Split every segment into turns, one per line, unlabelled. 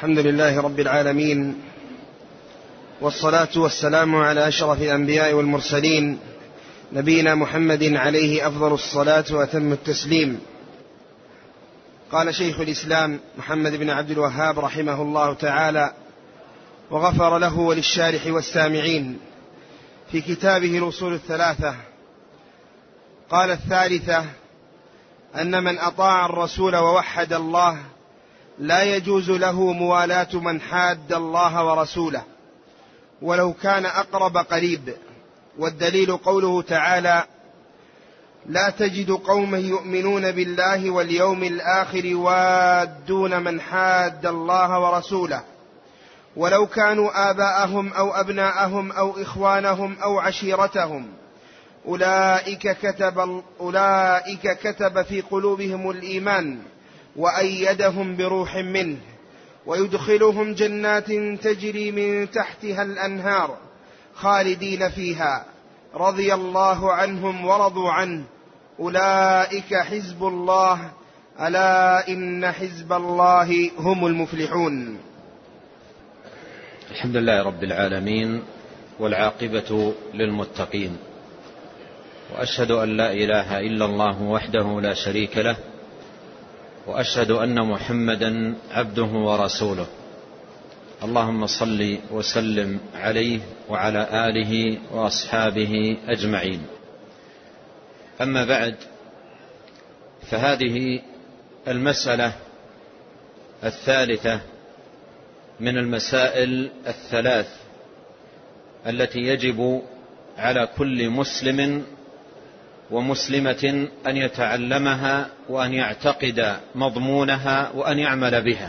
الحمد لله رب العالمين، والصلاة والسلام على أشرف الأنبياء والمرسلين، نبينا محمد عليه أفضل الصلاة وأتم التسليم. قال شيخ الإسلام محمد بن عبد الوهاب رحمه الله تعالى وغفر له وللشارح والسامعين في كتابه الأصول الثلاثة، قال: الثالثة أن من أطاع الرسول ووحد الله لا يجوز له موالاة من حاد الله ورسوله ولو كان أقرب قريب. والدليل قوله تعالى: لا تجد قوما يؤمنون بالله واليوم الآخر يوادون من حاد الله ورسوله ولو كانوا آباءهم أو أبناءهم أو إخوانهم أو عشيرتهم أولئك كتب في قلوبهم الإيمان وأيدهم بروح منه ويدخلهم جنات تجري من تحتها الأنهار خالدين فيها رضي الله عنهم ورضوا عنه أولئك حزب الله ألا إن حزب الله هم المفلحون.
الحمد لله رب العالمين، والعاقبة للمتقين، وأشهد أن لا إله إلا الله وحده لا شريك له، وأشهد أن محمدا عبده ورسوله. اللهم صل وسلم عليه وعلى آله وأصحابه أجمعين. أما بعد، فهذه المسألة الثالثة من المسائل الثلاث التي يجب على كل مسلم ومسلمة أن يتعلمها وأن يعتقد مضمونها وأن يعمل بها.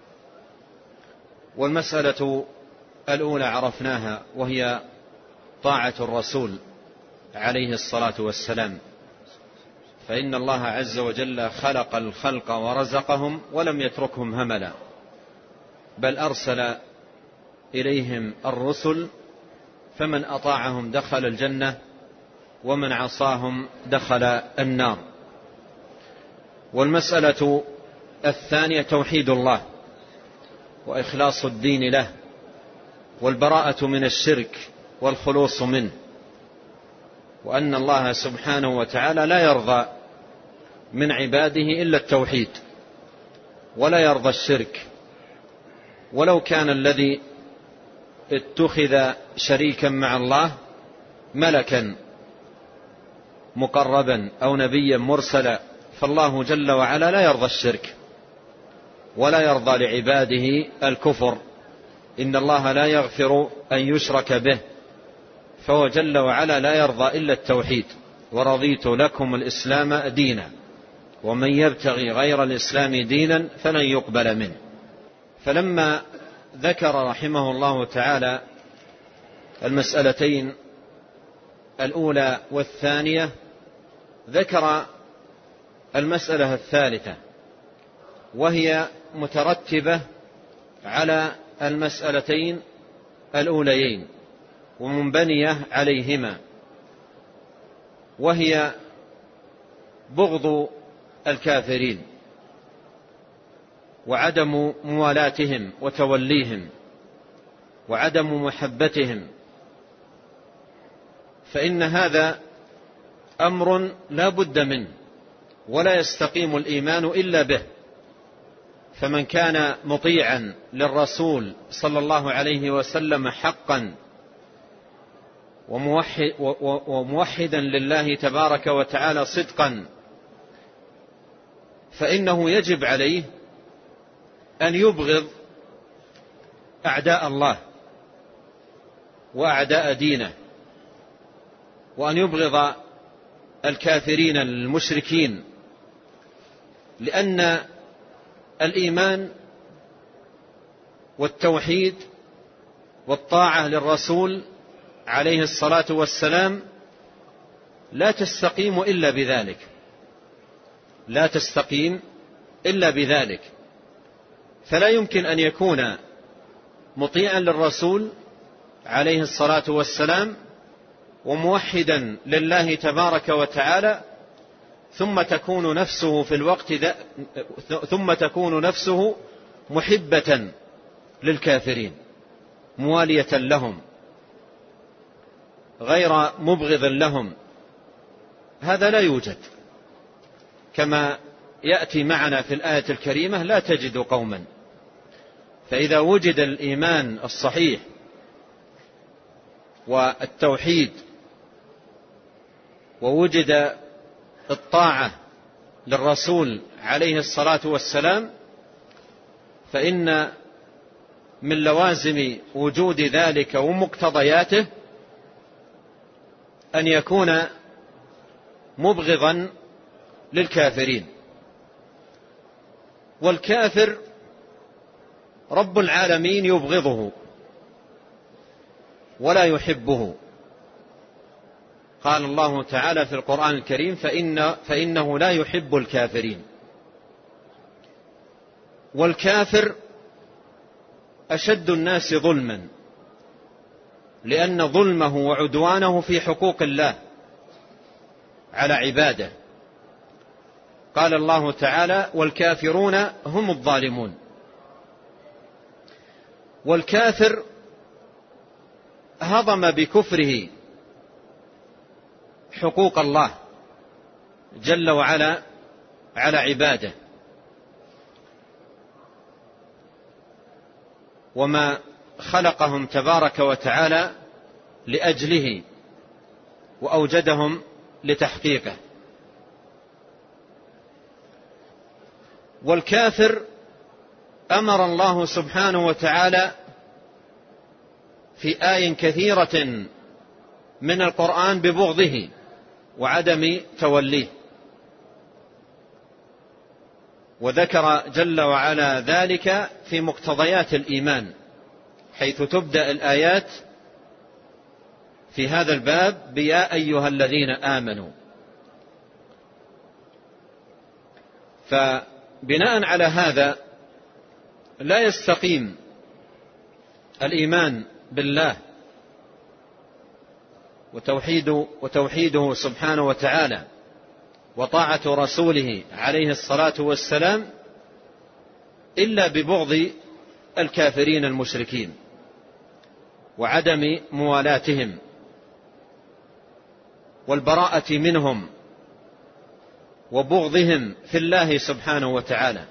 والمسألة الأولى عرفناها، وهي طاعة الرسول عليه الصلاة والسلام، فإن الله عز وجل خلق الخلق ورزقهم ولم يتركهم هملا، بل أرسل إليهم الرسل، فمن أطاعهم دخل الجنة ومن عصاهم دخل النار. والمسألة الثانية توحيد الله وإخلاص الدين له والبراءة من الشرك والخلوص منه، وأن الله سبحانه وتعالى لا يرضى من عباده إلا التوحيد ولا يرضى الشرك، ولو كان الذي اتخذ شريكا مع الله ملكا مقربا أو نبيا مرسلا، فالله جل وعلا لا يرضى الشرك ولا يرضى لعباده الكفر. إن الله لا يغفر أن يشرك به، فهو جل وعلا لا يرضى إلا التوحيد. ورضيت لكم الإسلام دينا ومن يبتغي غير الإسلام دينا فلن يقبل منه. فلما ذكر رحمه الله تعالى المسألتين الأولى والثانية، ذكر المسألة الثالثة، وهي مترتبة على المسألتين الأوليين ومنبنية عليهما، وهي بغض الكافرين وعدم موالاتهم وتوليهم وعدم محبتهم، فإن هذا أمر لا بد منه ولا يستقيم الإيمان إلا به. فمن كان مطيعا للرسول صلى الله عليه وسلم حقا وموحدا لله تبارك وتعالى صدقا، فإنه يجب عليه أن يبغض أعداء الله وأعداء دينه، وأن يبغض الكافرين المشركين، لأن الإيمان والتوحيد والطاعة للرسول عليه الصلاة والسلام لا تستقيم إلا بذلك، لا تستقيم إلا بذلك. فلا يمكن أن يكون مطيعا للرسول عليه الصلاة والسلام وموحدا لله تبارك وتعالى ثم تكون نفسه محبة للكافرين موالية لهم غير مبغض لهم، هذا لا يوجد، كما يأتي معنا في الآية الكريمة: لا تجد قوما. فإذا وجد الإيمان الصحيح والتوحيد ووجد الطاعة للرسول عليه الصلاة والسلام، فإن من لوازم وجود ذلك ومقتضياته أن يكون مبغضا للكافرين. والكافر رب العالمين يبغضه ولا يحبه. قال الله تعالى في القرآن الكريم: فإنه لا يحب الكافرين. والكافر أشد الناس ظلما، لأن ظلمه وعدوانه في حقوق الله على عباده. قال الله تعالى: والكافرون هم الظالمون. والكافر هضم بكفره حقوق الله جل وعلا على عباده، وما خلقهم تبارك وتعالى لأجله وأوجدهم لتحقيقه. والكافر أمر الله سبحانه وتعالى في آي كثيرة من القرآن ببغضه وعدم توليه، وذكر جل وعلا ذلك في مقتضيات الإيمان، حيث تبدأ الآيات في هذا الباب بيا أيها الذين آمنوا. فبناء على هذا لا يستقيم الإيمان بالله وتوحيده سبحانه وتعالى وطاعة رسوله عليه الصلاة والسلام إلا ببغض الكافرين المشركين وعدم موالاتهم والبراءة منهم وبغضهم في الله سبحانه وتعالى.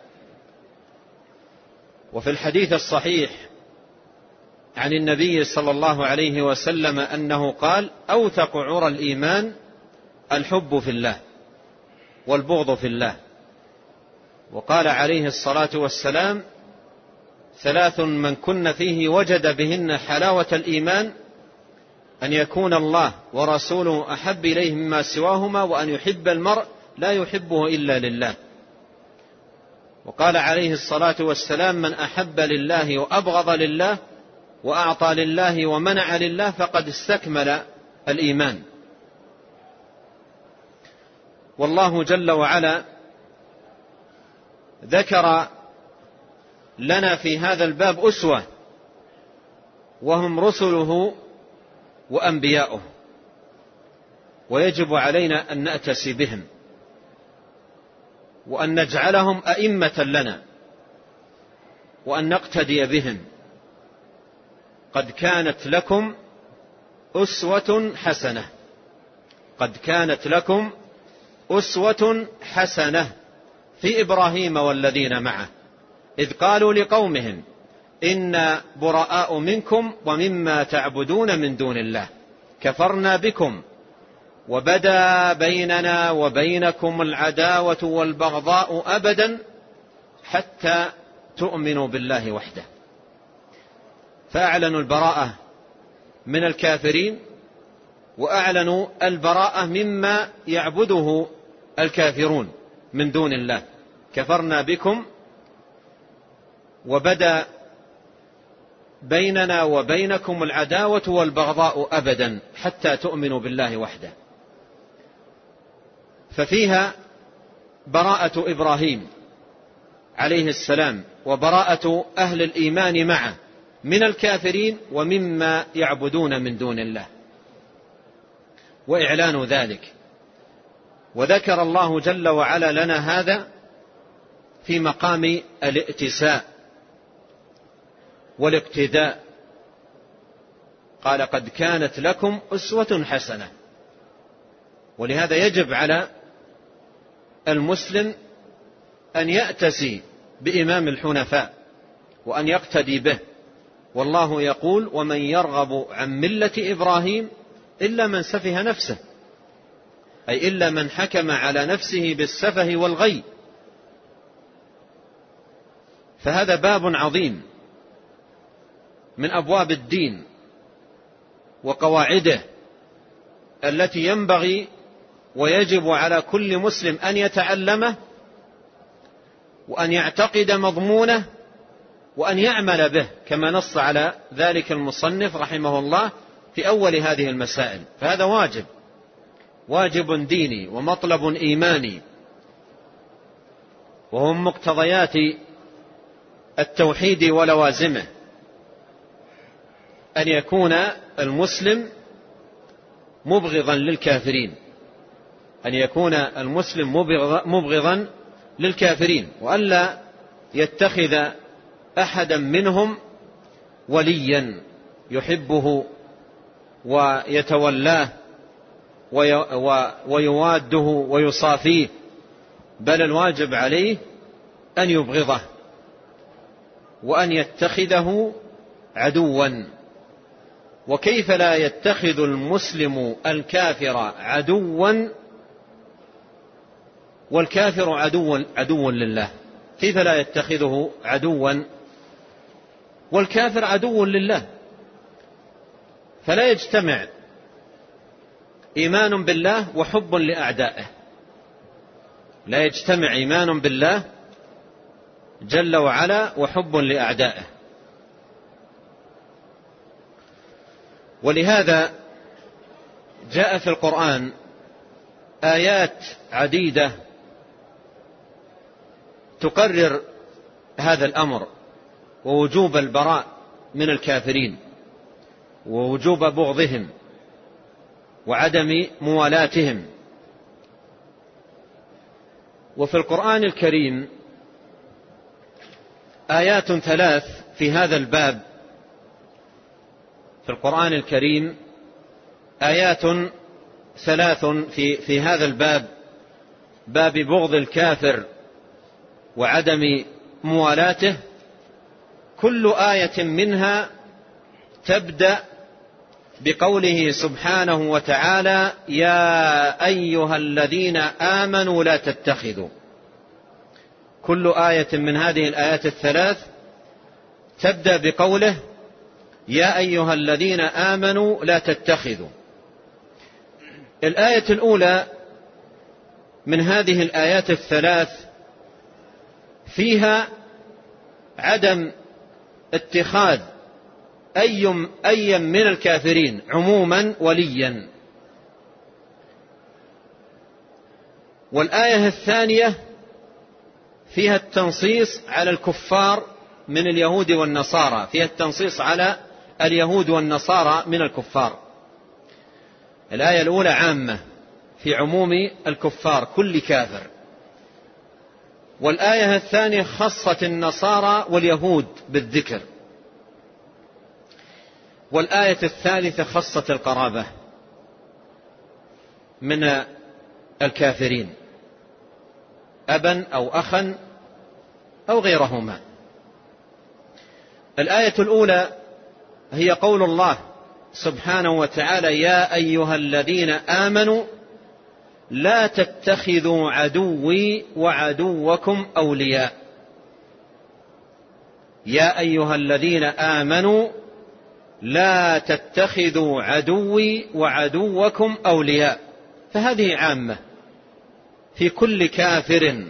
وفي الحديث الصحيح عن النبي صلى الله عليه وسلم أنه قال: أوثق عرى الإيمان الحب في الله والبغض في الله. وقال عليه الصلاة والسلام: ثلاث من كن فيه وجد بهن حلاوة الإيمان: أن يكون الله ورسوله أحب إليه مما سواهما، وأن يحب المرء لا يحبه إلا لله. وقال عليه الصلاة والسلام: من أحب لله وأبغض لله وأعطى لله ومنع لله فقد استكمل الإيمان. والله جل وعلا ذكر لنا في هذا الباب أسوة، وهم رسله وأنبياؤه، ويجب علينا أن نأتسي بهم وأن نجعلهم أئمة لنا وأن نقتدي بهم. قد كانت لكم أسوة حسنة، قد كانت لكم أسوة حسنة في إبراهيم والذين معه إذ قالوا لقومهم إنا براء منكم ومما تعبدون من دون الله كفرنا بكم وبدا بيننا وبينكم العداوة والبغضاء أبدا حتى تؤمنوا بالله وحده. فأعلنوا البراءة من الكافرين وأعلنوا البراءة مما يعبده الكافرون من دون الله. كفرنا بكم وبدا بيننا وبينكم العداوة والبغضاء أبدا حتى تؤمنوا بالله وحده. ففيها براءة إبراهيم عليه السلام وبراءة أهل الإيمان معه من الكافرين ومما يعبدون من دون الله، وإعلان ذلك. وذكر الله جل وعلا لنا هذا في مقام الائتساء، والاقتداء. قال قد كانت لكم أسوة حسنة. ولهذا يجب على المسلم أن يأتسي بإمام الحنفاء وأن يقتدي به. والله يقول ومن يرغب عن ملة إبراهيم إلا من سفه نفسه، أي إلا من حكم على نفسه بالسفه والغي. فهذا باب عظيم من أبواب الدين وقواعده التي ينبغي ويجب على كل مسلم أن يتعلمه وأن يعتقد مضمونه وأن يعمل به، كما نص على ذلك المصنف رحمه الله في أول هذه المسائل. فهذا واجب ديني ومطلب إيماني، وهو من مقتضيات التوحيد ولوازمه أن يكون المسلم مبغضا للكافرين، أن يكون المسلم مبغضا للكافرين، وألا يتخذ أحدا منهم وليا يحبه ويتولاه ويواده ويصافيه، بل الواجب عليه أن يبغضه وأن يتخذه عدوا. وكيف لا يتخذ المسلم الكافر عدوا والكافر عدو لله؟ كيف لا يتخذه عدوا والكافر عدو لله؟ فلا يجتمع إيمان بالله وحب لأعدائه، لا يجتمع إيمان بالله جل وعلا وحب لأعدائه. ولهذا جاء في القرآن آيات عديدة تقرر هذا الأمر ووجوب البراء من الكافرين ووجوب بغضهم وعدم موالاتهم. وفي القرآن الكريم آيات 3 في هذا الباب. في القرآن الكريم آيات 3 في هذا الباب، باب بغض الكافر وعدم موالاته. كل آية منها تبدأ بقوله سبحانه وتعالى يا أيها الذين آمنوا لا تتخذوا. كل آية من هذه الآيات 3 تبدأ بقوله يا أيها الذين آمنوا لا تتخذوا. الآية الأولى من هذه الآيات 3 فيها عدم اتخاذ أي من الكافرين عموما وليا. والآية الثانية فيها التنصيص على الكفار من اليهود والنصارى، فيها التنصيص على اليهود والنصارى من الكفار. الآية الأولى عامة في عموم الكفار كل كافر، والآية الثانية خصت النصارى واليهود بالذكر، والآية الثالثة خصت القرابة من الكافرين أبا أو أخا أو غيرهما. الآية الأولى هي قول الله سبحانه وتعالى يا أيها الذين آمنوا لا تتخذوا عدوي وعدوكم أولياء. يا أيها الذين آمنوا لا تتخذوا عدوي وعدوكم أولياء. فهذه عامة في كل كافر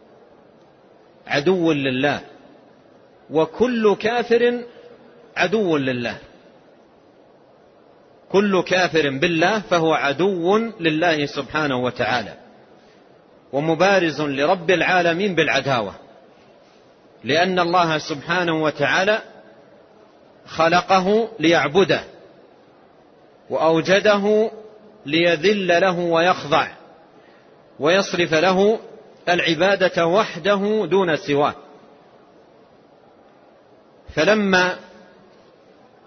عدو لله، وكل كافر عدو لله. كل كافر بالله فهو عدو لله سبحانه وتعالى ومبارز لرب العالمين بالعداوة، لأن الله سبحانه وتعالى خلقه ليعبده وأوجده ليذل له ويخضع ويصرف له العبادة وحده دون سواه. فلما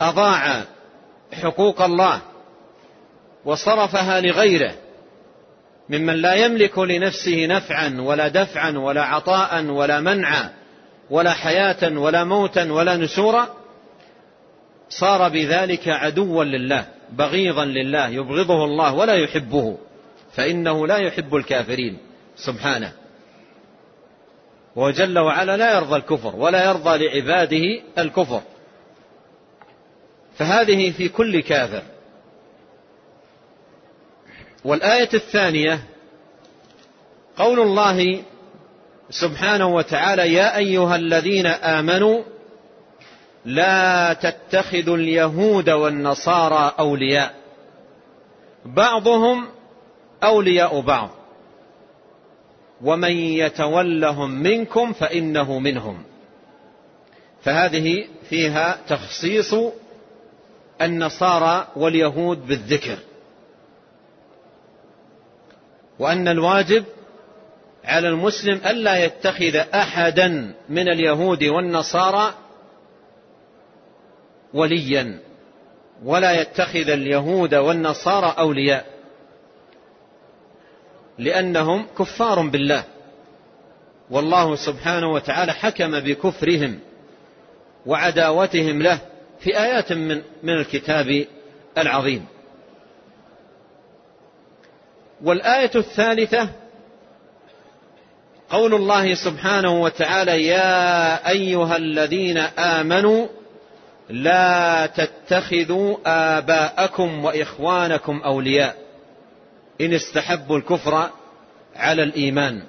أضاع حقوق الله وصرفها لغيره ممن لا يملك لنفسه نفعا ولا دفعا ولا عطاء ولا منعا ولا حياة ولا موتا ولا نشورا، صار بذلك عدوا لله بغيضا لله، يبغضه الله ولا يحبه، فإنه لا يحب الكافرين سبحانه. وجل وعلا لا يرضى الكفر ولا يرضى لعباده الكفر، فهذه في كل كافر. والآية الثانية قول الله سبحانه وتعالى: يا أيها الذين آمنوا لا تتخذوا اليهود والنصارى أولياء بعضهم أولياء بعض ومن يتولهم منكم فإنه منهم. فهذه فيها تخصيص النصارى واليهود بالذكر، وأن الواجب على المسلم ألا يتخذ أحدا من اليهود والنصارى وليا، ولا يتخذ اليهود والنصارى أولياء، لأنهم كفار بالله، والله سبحانه وتعالى حكم بكفرهم وعداوتهم له في آيات من الكتاب العظيم. والآية الثالثة قول الله سبحانه وتعالى: يا أيها الذين آمنوا لا تتخذوا آباءكم وإخوانكم أولياء إن استحبوا الكفر على الإيمان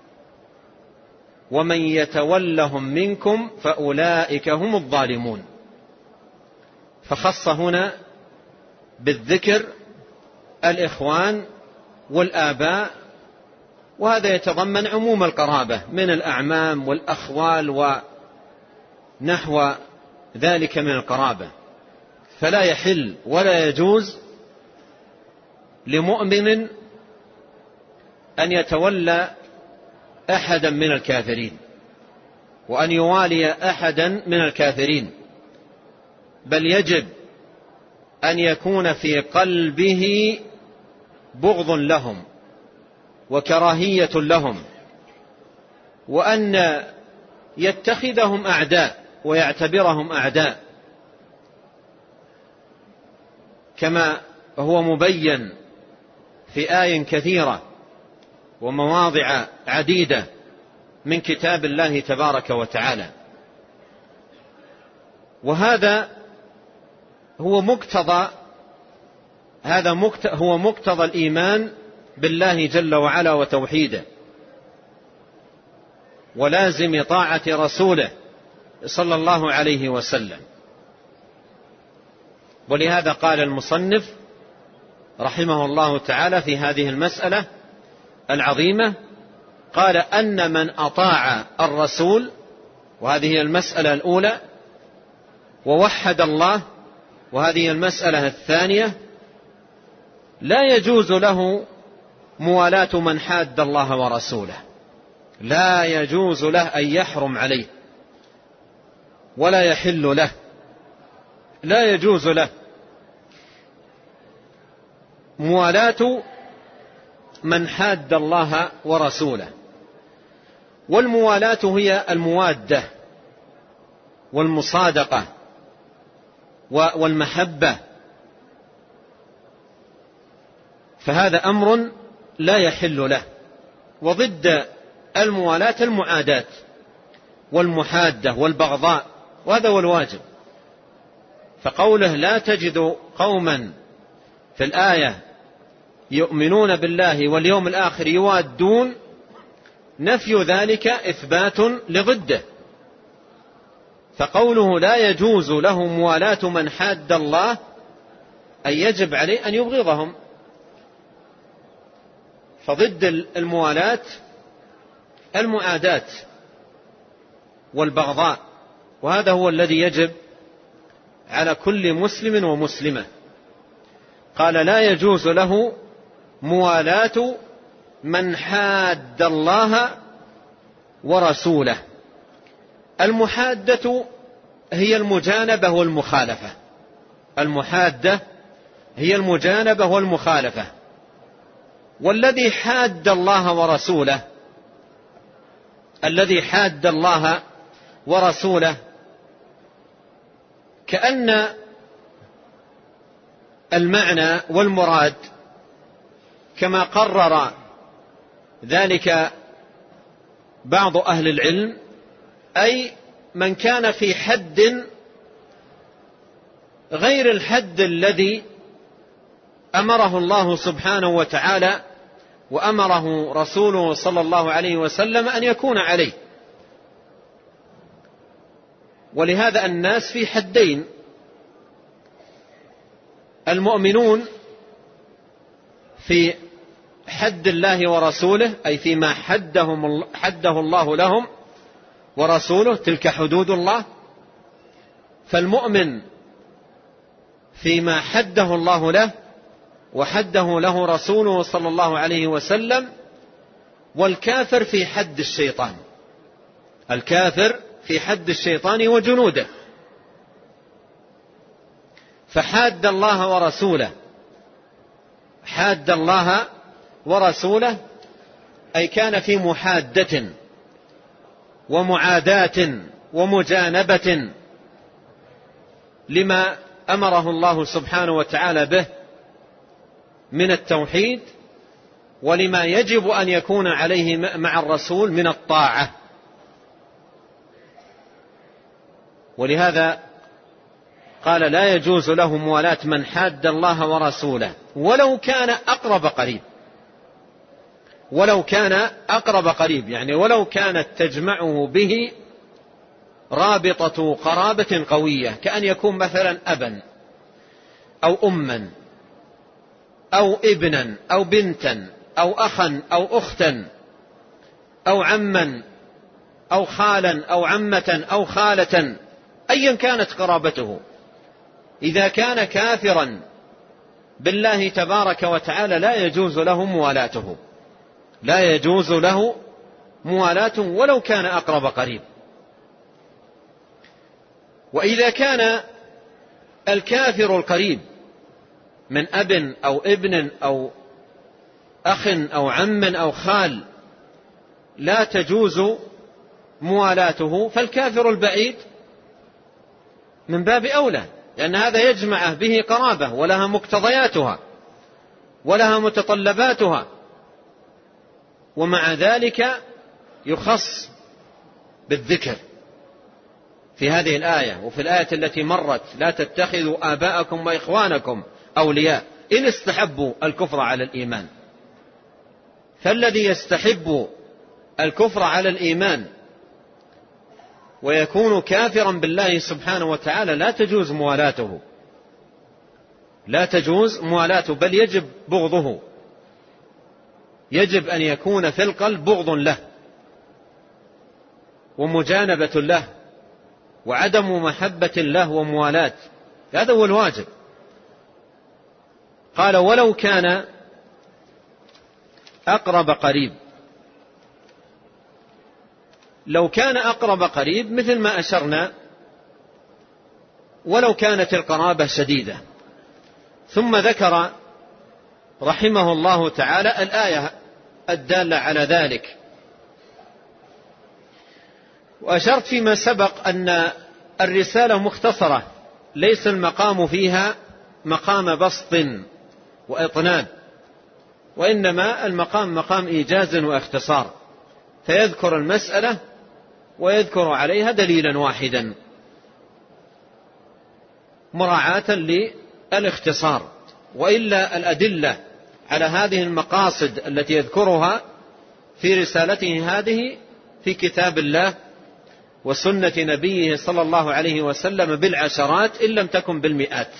ومن يتولهم منكم فأولئك هم الظالمون. فخص هنا بالذكر الإخوان والآباء، وهذا يتضمن عموم القرابة من الأعمام والأخوال ونحو ذلك من القرابة. فلا يحل ولا يجوز لمؤمن أن يتولى أحدا من الكافرين وأن يوالي أحدا من الكافرين، بل يجب أن يكون في قلبه بغض لهم وكراهية لهم، وأن يتخذهم أعداء ويعتبرهم أعداء، كما هو مبين في آي كثيرة ومواضع عديدة من كتاب الله تبارك وتعالى. وهذا هو مقتضى الإيمان بالله جل وعلا وتوحيده، ولازم طاعة رسوله صلى الله عليه وسلم. ولهذا قال المصنف رحمه الله تعالى في هذه المسألة العظيمة، قال: أن من أطاع الرسول، وهذه المسألة الأولى، ووحد الله، وهذه المسألة الثانية، لا يجوز له موالاة من حاد الله ورسوله، لا يجوز له أن يحرم عليه ولا يحل له، لا يجوز له موالاة من حاد الله ورسوله. والموالاة هي الموادة والمصادقة والمحبة، فهذا أمر لا يحل له. وضد الموالاة المعاداة والمحادة والبغضاء، وهذا هو الواجب. فقوله لا تجد قوما في الآية يؤمنون بالله واليوم الآخر يوادون، نفي ذلك إثبات لضده. فقوله لا يجوز له موالاة من حاد الله أي يجب عليه أن يبغضهم. فضد الموالاة المعاداة والبغضاء، وهذا هو الذي يجب على كل مسلم ومسلمة. قال: لا يجوز له موالاة من حاد الله ورسوله. المحادة هي المجانبة والمخالفة، المحادة هي المجانبة والمخالفة. والذي حاد الله ورسوله، الذي حاد الله ورسوله كأن المعنى والمراد كما قرر ذلك بعض أهل العلم، أي من كان في حد غير الحد الذي أمره الله سبحانه وتعالى وأمره رسوله صلى الله عليه وسلم أن يكون عليه. ولهذا الناس في حدين: المؤمنون في حد الله ورسوله، أي فيما حده الله لهم ورسوله، تلك حدود الله. فالمؤمن فيما حده الله له وحده له رسوله صلى الله عليه وسلم. والكافر في حد الشيطان، الكافر في حد الشيطان وجنوده. فحاد الله ورسوله، حاد الله ورسوله أي كان في محادة ومعاداة ومجانبة لما أمره الله سبحانه وتعالى به من التوحيد، ولما يجب أن يكون عليه مع الرسول من الطاعة. ولهذا قال: لا يجوز له موالاة من حاد الله ورسوله ولو كان أقرب قريب. ولو كان أقرب قريب يعني ولو كانت تجمعه به رابطة قرابة قوية، كأن يكون مثلا أبا أو أما أو ابنا أو بنتا أو أخا أو أختا أو عما أو خالا أو عمة أو خالة، أيا كانت قرابته. إذا كان كافرا بالله تبارك وتعالى لا يجوز له موالاته، لا يجوز له موالاته ولو كان أقرب قريب. وإذا كان الكافر القريب من أب أو ابن أو أخ أو عم أو خال لا تجوز موالاته، فالكافر البعيد من باب أولى، لأن هذا يجمع به قرابة ولها مقتضياتها ولها متطلباتها. ومع ذلك يخص بالذكر في هذه الآية وفي الآية التي مرت: لا تتخذوا آباءكم وإخوانكم أولياء إن استحبوا الكفر على الإيمان. فالذي يستحب الكفر على الإيمان ويكون كافرا بالله سبحانه وتعالى لا تجوز موالاته، لا تجوز موالاته، بل يجب بغضه، يجب أن يكون في القلب بغض له ومجانبة له وعدم محبة له وموالاة، هذا هو الواجب. قال: ولو كان أقرب قريب. لو كان أقرب قريب مثل ما أشرنا، ولو كانت القرابة شديدة. ثم ذكر رحمه الله تعالى الآية الدالة على ذلك. وأشرت فيما سبق أن الرسالة مختصرة، ليس المقام فيها مقام بسط وإطناب، وإنما المقام مقام إيجاز واختصار، فيذكر المسألة ويذكر عليها دليلا واحدا مراعاة للاختصار. وإلا الأدلة على هذه المقاصد التي يذكرها في رسالته هذه في كتاب الله وسنة نبيه صلى الله عليه وسلم بالعشرات إن لم تكن بالمئات.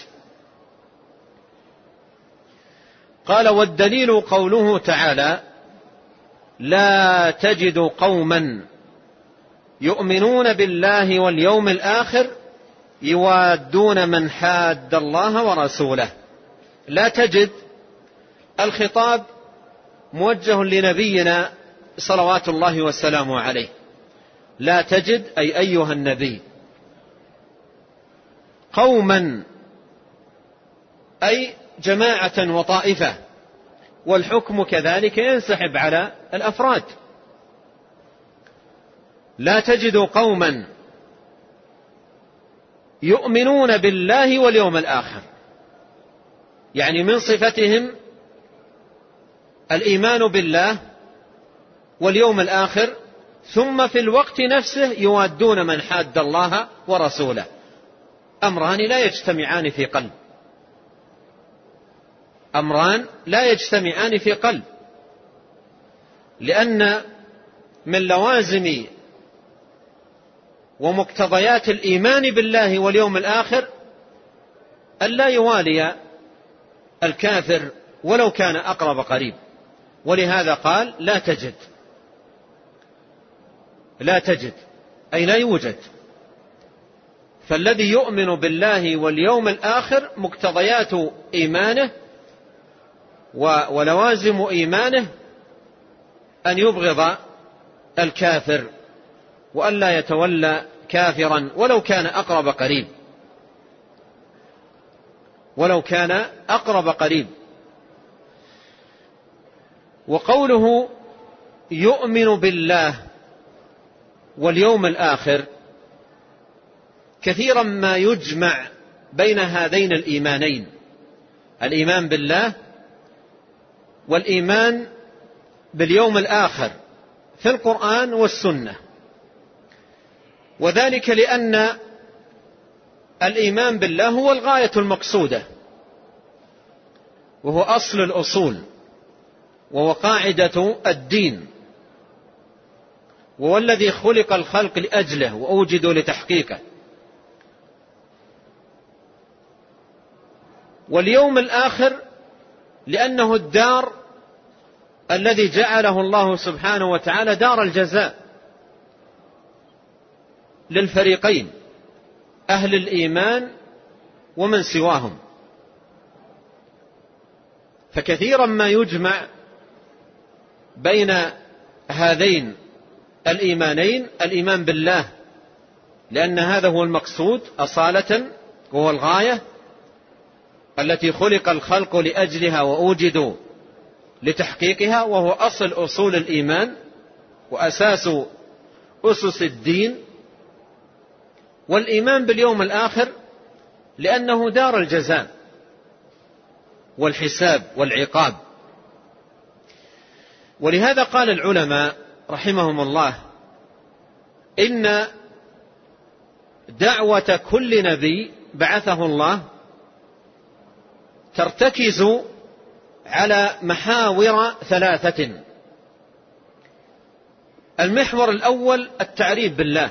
قال: والدليل قوله تعالى: لا تجد قوما يؤمنون بالله واليوم الآخر يوادون من حاد الله ورسوله. لا تجد، الخطاب موجه لنبينا صلوات الله وسلامه عليه. لا تجد أي أيها النبي قوما أي جماعة وطائفة، والحكم كذلك ينسحب على الأفراد. لا تجد قوما يؤمنون بالله واليوم الآخر، يعني من صفتهم الإيمان بالله واليوم الآخر، ثم في الوقت نفسه يوادون من حاد الله ورسوله. أمران لا يجتمعان في قلب، أمران لا يجتمعان في قلب، لأن من لوازم ومقتضيات الإيمان بالله واليوم الآخر أن لا يوالي الكافر ولو كان أقرب قريب. ولهذا قال لا تجد أي لا يوجد. فالذي يؤمن بالله واليوم الآخر مقتضيات إيمانه ولوازم إيمانه أن يبغض الكافر وأن لا يتولى كافرا ولو كان أقرب قريب، ولو كان أقرب قريب. وقوله يؤمن بالله واليوم الآخر كثيرا ما يجمع بين هذين الإيمانين، الإيمان بالله والإيمان باليوم الآخر في القرآن والسنة، وذلك لأن الإيمان بالله هو الغاية المقصودة، وهو أصل الأصول، وهو قاعدة الدين، وهو الذي خلق الخلق لأجله وأوجدوا لتحقيقه. واليوم الآخر لأنه الدار الذي جعله الله سبحانه وتعالى دار الجزاء للفريقين، أهل الإيمان ومن سواهم. فكثيرا ما يجمع بين هذين الإيمانين، الإيمان بالله لأن هذا هو المقصود أصالة، وهو الغاية التي خلق الخلق لأجلها وأوجدوا لتحقيقها، وهو أصل أصول الإيمان وأساس أسس الدين. والإيمان باليوم الآخر لأنه دار الجزاء والحساب والعقاب. ولهذا قال العلماء رحمهم الله إن دعوة كل نبي بعثه الله ترتكز على محاور ثلاثة. المحور الأول التعريف بالله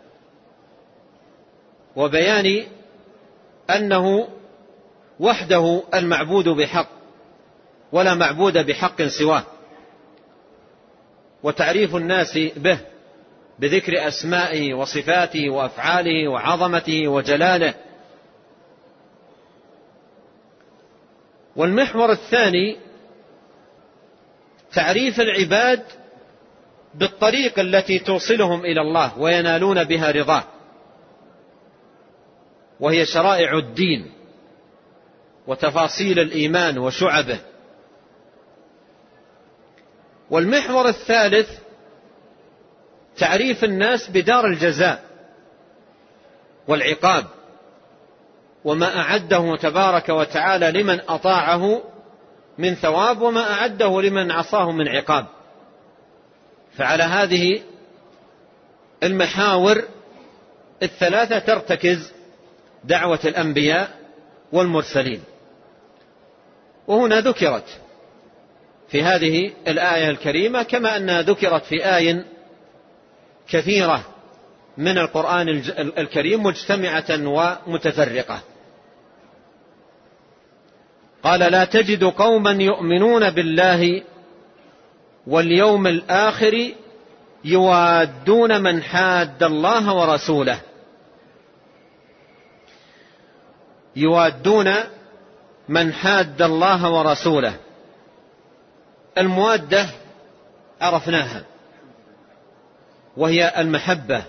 وبيان أنه وحده المعبود بحق ولا معبود بحق سواه، وتعريف الناس به بذكر أسمائه وصفاته وأفعاله وعظمته وجلاله. والمحور الثاني تعريف العباد بالطريق التي توصلهم إلى الله وينالون بها رضاه، وهي شرائع الدين وتفاصيل الإيمان وشعبه. والمحور الثالث تعريف الناس بدار الجزاء والعقاب، وما أعده تبارك وتعالى لمن أطاعه من ثواب وما أعده لمن عصاه من عقاب. فعلى هذه المحاور الثلاثة ترتكز دعوة الأنبياء والمرسلين. وهنا ذكرت في هذه الآية الكريمة كما أنها ذكرت في آية كثيرة من القرآن الكريم مجتمعة ومتفرقة. قال لا تجد قوما يؤمنون بالله واليوم الآخر يوادون من حاد الله ورسوله. يوادون من حاد الله ورسوله. الموادة عرفناها، وهي المحبة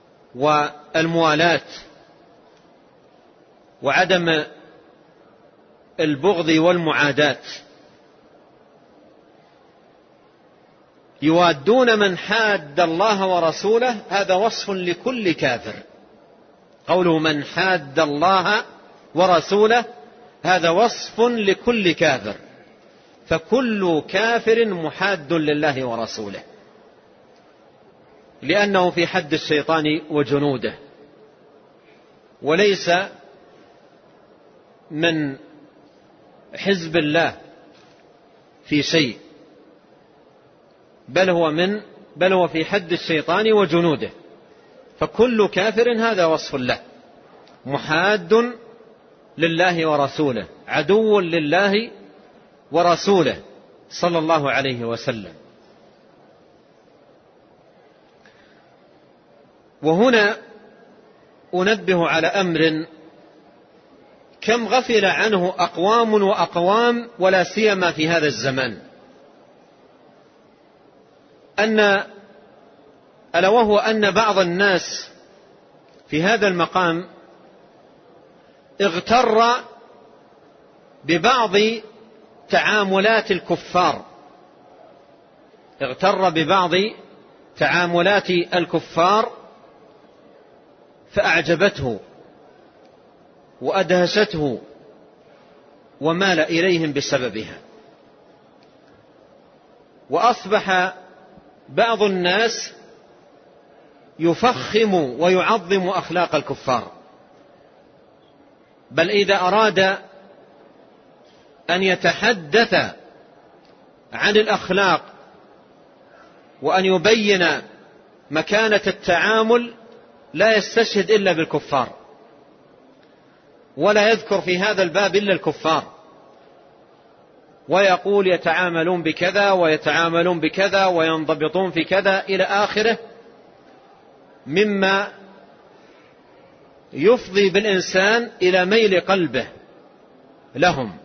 والموالاة وعدم البغض والمعاداة. يوادون من حاد الله ورسوله، هذا وصف لكل كافر. قوله من حاد الله ورسوله هذا وصف لكل كافر، فكل كافر محاد لله ورسوله، لأنه في حد الشيطان وجنوده، وليس من حزب الله في شيء، بل هو في حد الشيطان وجنوده. فكل كافر هذا وصف له، محاد لله ورسوله، عدو لله ورسوله صلى الله عليه وسلم. وهنا أنبه على أمر كم غفل عنه أقوام وأقوام، ولا سيما في هذا الزمان، ألا وهو أن بعض الناس في هذا المقام اغتر ببعض تعاملات الكفار، اغتر ببعض تعاملات الكفار فأعجبته وأدهشته ومال إليهم بسببها. وأصبح بعض الناس يفخم ويعظم أخلاق الكفار، بل إذا أراد أن يتحدث عن الأخلاق وأن يبين مكانة التعامل لا يستشهد إلا بالكفار، ولا يذكر في هذا الباب إلا الكفار، ويقول يتعاملون بكذا ويتعاملون بكذا وينضبطون في كذا إلى آخره، مما يفضي بالإنسان إلى ميل قلبه لهم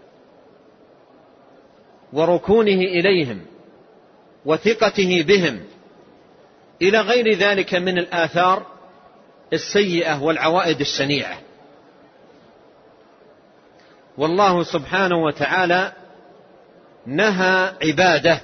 وركونه إليهم وثقته بهم، إلى غير ذلك من الآثار السيئة والعوائد الشنيعة. والله سبحانه وتعالى نهى عباده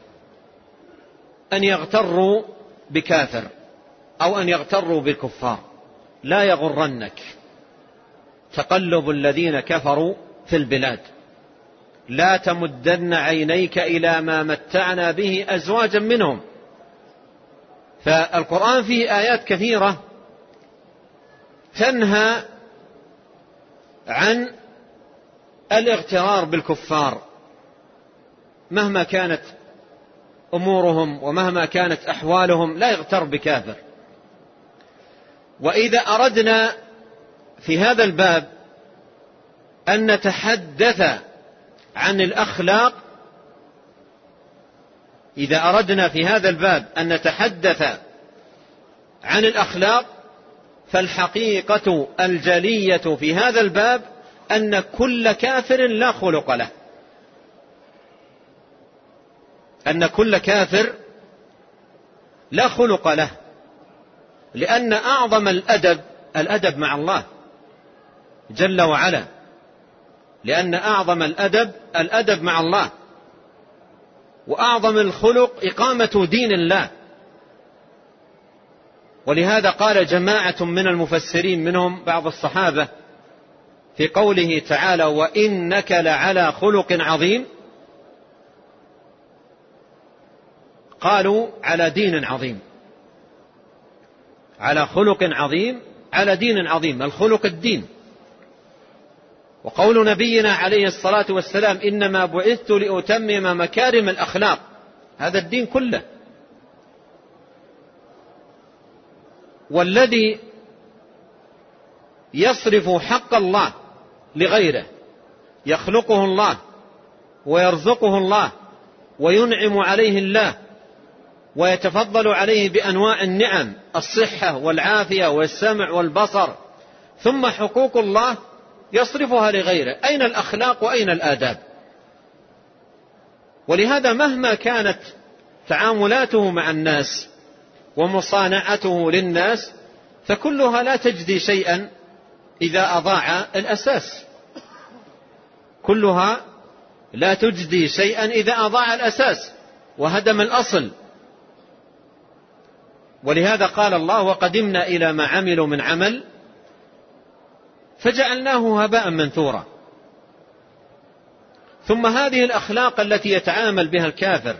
أن يغتروا بكافر أو أن يغتروا بالكفار. لا يغرنك تقلب الذين كفروا في البلاد، لا تمدن عينيك إلى ما متعنا به أزواجا منهم. فالقرآن فيه آيات كثيرة تنهى عن الاغترار بالكفار مهما كانت أمورهم ومهما كانت أحوالهم، لا يغتر بكافر. وإذا أردنا في هذا الباب أن نتحدث عن الأخلاق، إذا أردنا في هذا الباب أن نتحدث عن الأخلاق، فالحقيقة الجلية في هذا الباب أن كل كافر لا خلق له، أن كل كافر لا خلق له، لأن أعظم الأدب مع الله جل وعلا، لأن أعظم الأدب مع الله، وأعظم الخلق إقامة دين الله. ولهذا قال جماعة من المفسرين منهم بعض الصحابة في قوله تعالى وإنك لعلى خلق عظيم، قالوا على دين عظيم، على خلق عظيم، على دين عظيم. الخلق الدين. وقول نبينا عليه الصلاة والسلام إنما بعثت لأتمم مكارم الأخلاق، هذا الدين كله. والذي يصرف حق الله لغيره يخلقه الله ويرزقه الله وينعم عليه الله ويتفضل عليه بأنواع النعم، الصحة والعافية والسمع والبصر، ثم حقوق الله يصرفها لغيره. أين الأخلاق وأين الآداب؟ ولهذا مهما كانت تعاملاته مع الناس ومصانعته للناس فكلها لا تجدي شيئا إذا أضاع الأساس. كلها لا تجدي شيئا إذا أضاع الأساس وهدم الأصل. ولهذا قال الله: وقدمنا إلى ما عملوا من عمل فجعلناه هباء منثورا. ثم هذه الأخلاق التي يتعامل بها الكافر،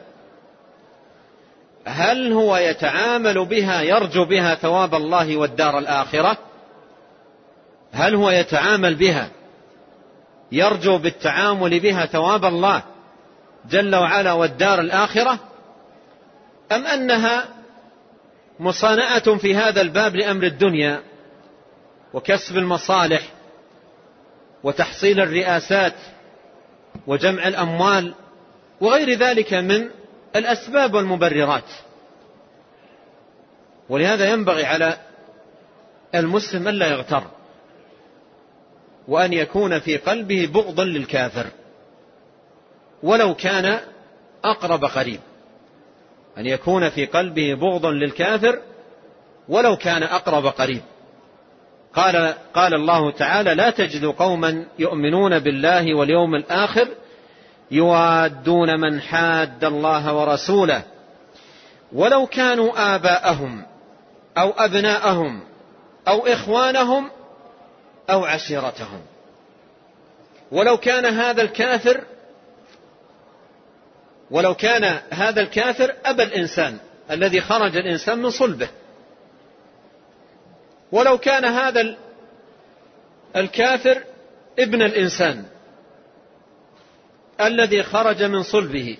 هل هو يتعامل بها يرجو بها ثواب الله والدار الآخرة؟ هل هو يتعامل بها يرجو بالتعامل بها ثواب الله جل وعلا والدار الآخرة، أم أنها مصانعة في هذا الباب لأمر الدنيا وكسب المصالح وتحصيل الرئاسات وجمع الأموال وغير ذلك من الأسباب والمبررات؟ ولهذا ينبغي على المسلم أن لا يغتر، وأن يكون في قلبه بغض للكافر ولو كان أقرب قريب، أن يكون في قلبه بغض للكافر ولو كان أقرب قريب. قال الله تعالى: لا تجد قوما يؤمنون بالله واليوم الآخر يوادون من حاد الله ورسوله ولو كانوا آباءهم أو أبناءهم أو إخوانهم أو عشيرتهم. ولو كان هذا الكافر أبا الإنسان الذي خرج الإنسان من صلبه، ولو كان هذا الكافر ابن الإنسان الذي خرج من صلبه،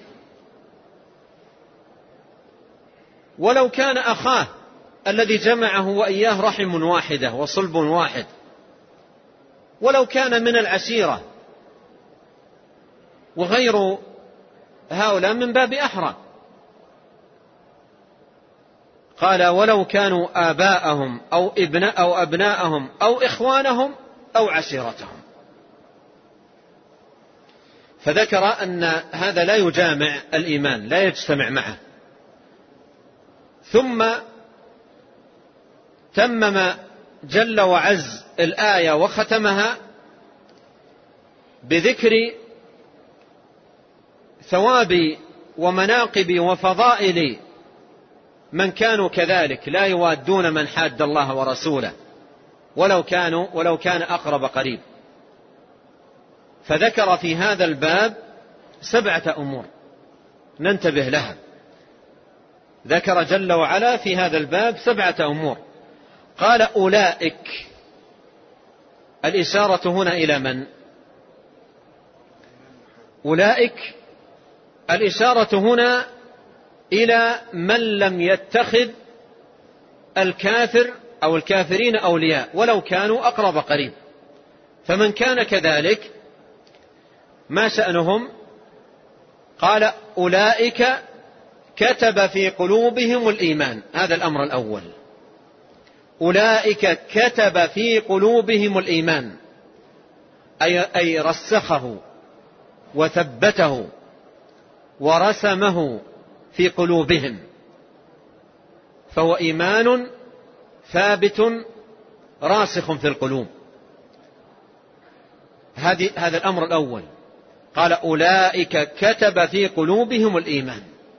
ولو كان أخاه الذي جمعه وإياه رحم واحدة وصلب واحد، ولو كان من العشيرة، وغير هؤلاء من باب أحرى. قال: ولو كانوا آباءهم أو أبناءهم أو إخوانهم أو عشيرتهم. فذكر أن هذا لا يجامع الإيمان، لا يجتمع معه. ثم تمم جل وعز الآية وختمها بذكر ثواب ومناقب وفضائل من كانوا كذلك لا يوادون من حاد الله ورسوله ولو كان أقرب قريب. فذكر في هذا الباب 7 أمور ننتبه لها. ذكر جل وعلا في هذا الباب 7 أمور. قال: أولئك. الإشارة هنا إلى من؟ أولئك الإشارة هنا إلى من لم يتخذ الكافر أو الكافرين أولياء ولو كانوا أقرب قريب. فمن كان كذلك ما شأنهم؟ قال: أولئك كتب في قلوبهم الإيمان. هذا الأمر الأول. أولئك كتب في قلوبهم الإيمان، أي رسخه وثبته ورسمه في قلوبهم، فهو إيمان ثابت راسخ في القلوب. هذا الأمر الأول. قال: أولئك كتب في قلوبهم الإيمان.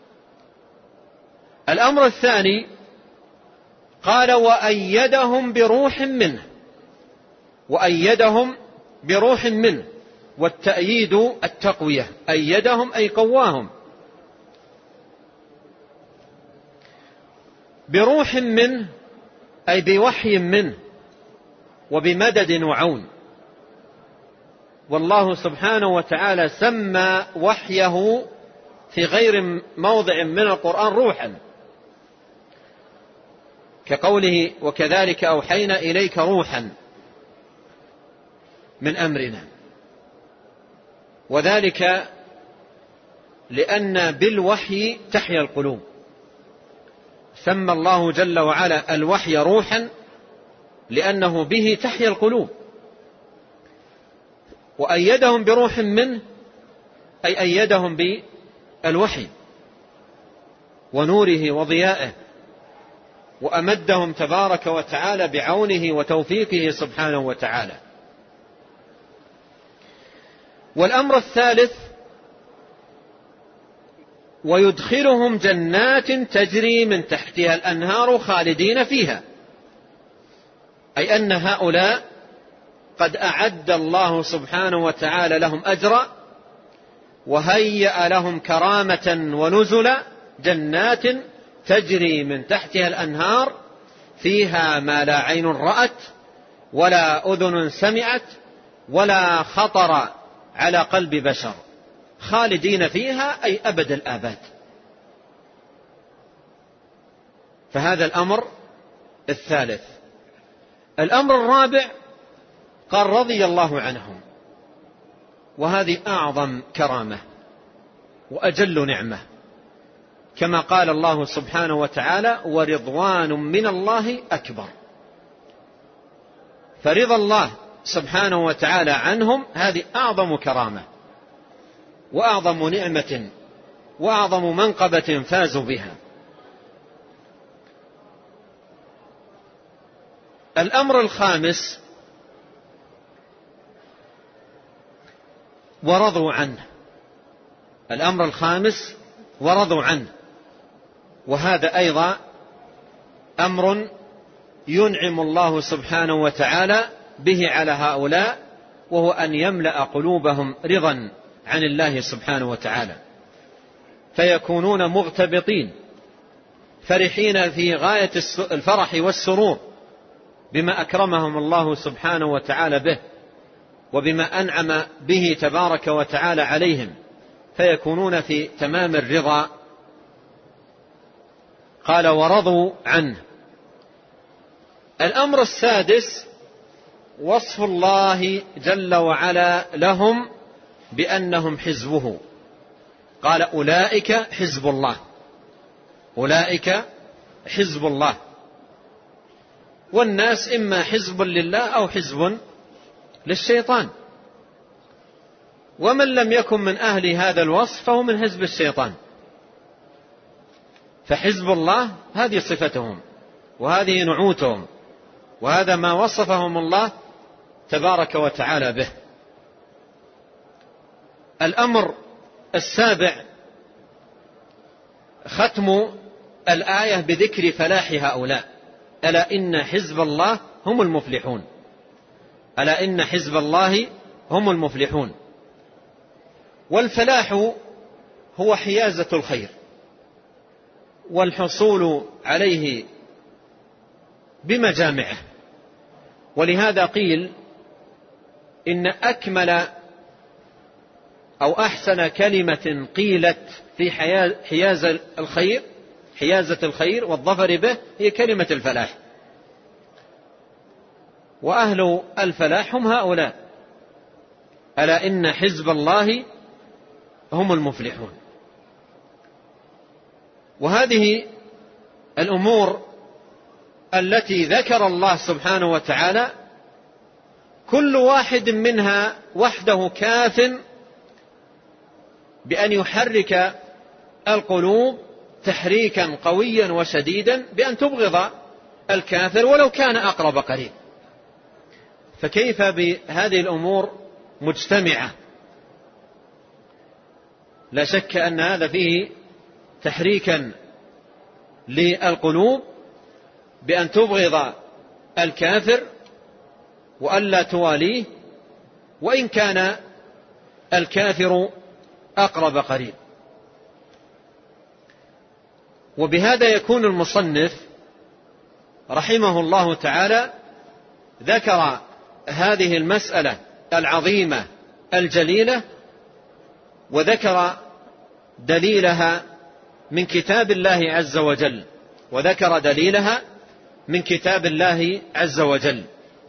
الأمر الثاني قال: وأيدهم بروح منه. وأيدهم بروح منه، والتأييد التقوية. أيدهم أي قواهم بروح منه، أي بوحي منه وبمدد وعون. والله سبحانه وتعالى سمى وحيه في غير موضع من القرآن روحا، كقوله: وكذلك أوحينا إليك روحا من أمرنا. وذلك لأن بالوحي تحيا القلوب. سمى الله جل وعلا الوحي روحا لأنه به تحيا القلوب. وأيدهم بروح منه، أي أيدهم بالوحي ونوره وضيائه، وأمدهم تبارك وتعالى بعونه وتوفيقه سبحانه وتعالى. والأمر الثالث: ويدخلهم جنات تجري من تحتها الأنهار خالدين فيها، أي أن هؤلاء قد أعد الله سبحانه وتعالى لهم أجرا وهيأ لهم كرامة ونزلا، جنات تجري من تحتها الأنهار فيها ما لا عين رأت ولا أذن سمعت ولا خطر على قلب بشر، خالدين فيها أي أبد الآباد. فهذا الأمر الثالث. الأمر الرابع: قال رضي الله عنهم، وهذه أعظم كرامة وأجل نعمة، كما قال الله سبحانه وتعالى: ورضوان من الله أكبر. فرضا الله سبحانه وتعالى عنهم هذه أعظم كرامة وأعظم نعمة وأعظم منقبة فازوا بها. الأمر الخامس: ورضوا عنه. الأمر الخامس: ورضوا عنه، وهذا أيضا أمر ينعم الله سبحانه وتعالى به على هؤلاء، وهو أن يملأ قلوبهم رضا عن الله سبحانه وتعالى، فيكونون مغتبطين فرحين في غاية الفرح والسرور بما أكرمهم الله سبحانه وتعالى به وبما أنعم به تبارك وتعالى عليهم، فيكونون في تمام الرضا. قال: ورضوا عنه. الأمر السادس: وصف الله جل وعلا لهم بأنهم حزبه. قال: أولئك حزب الله. أولئك حزب الله. والناس إما حزب لله أو حزب للشيطان، ومن لم يكن من أهل هذا الوصف فهو من حزب الشيطان. فحزب الله هذه صفتهم وهذه نعوتهم، وهذا ما وصفهم الله تبارك وتعالى به. الأمر السابع: ختم الآية بذكر فلاح هؤلاء. ألا إن حزب الله هم المفلحون. ألا إن حزب الله هم المفلحون. والفلاح هو حيازة الخير والحصول عليه بمجامعه. ولهذا قيل إن أكمل أو أحسن كلمة قيلت في حيازة الخير والظفر به هي كلمة الفلاح. وأهل الفلاح هم هؤلاء. ألا إن حزب الله هم المفلحون. وهذه الأمور التي ذكر الله سبحانه وتعالى كل واحد منها وحده كاف بأن يحرك القلوب تحريكا قويا وشديدا بأن تبغض الكافر ولو كان أقرب قريب. فكيف بهذه الأمور مجتمعة؟ لا شك أن هذا فيه تحريكا للقلوب بأن تبغض الكافر وألا تواليه وإن كان الكافر أقرب قريب. وبهذا يكون المصنف رحمه الله تعالى ذكر هذه المسألة العظيمة الجليلة وذكر دليلها من كتاب الله عز وجل، وذكر دليلها من كتاب الله عز وجل.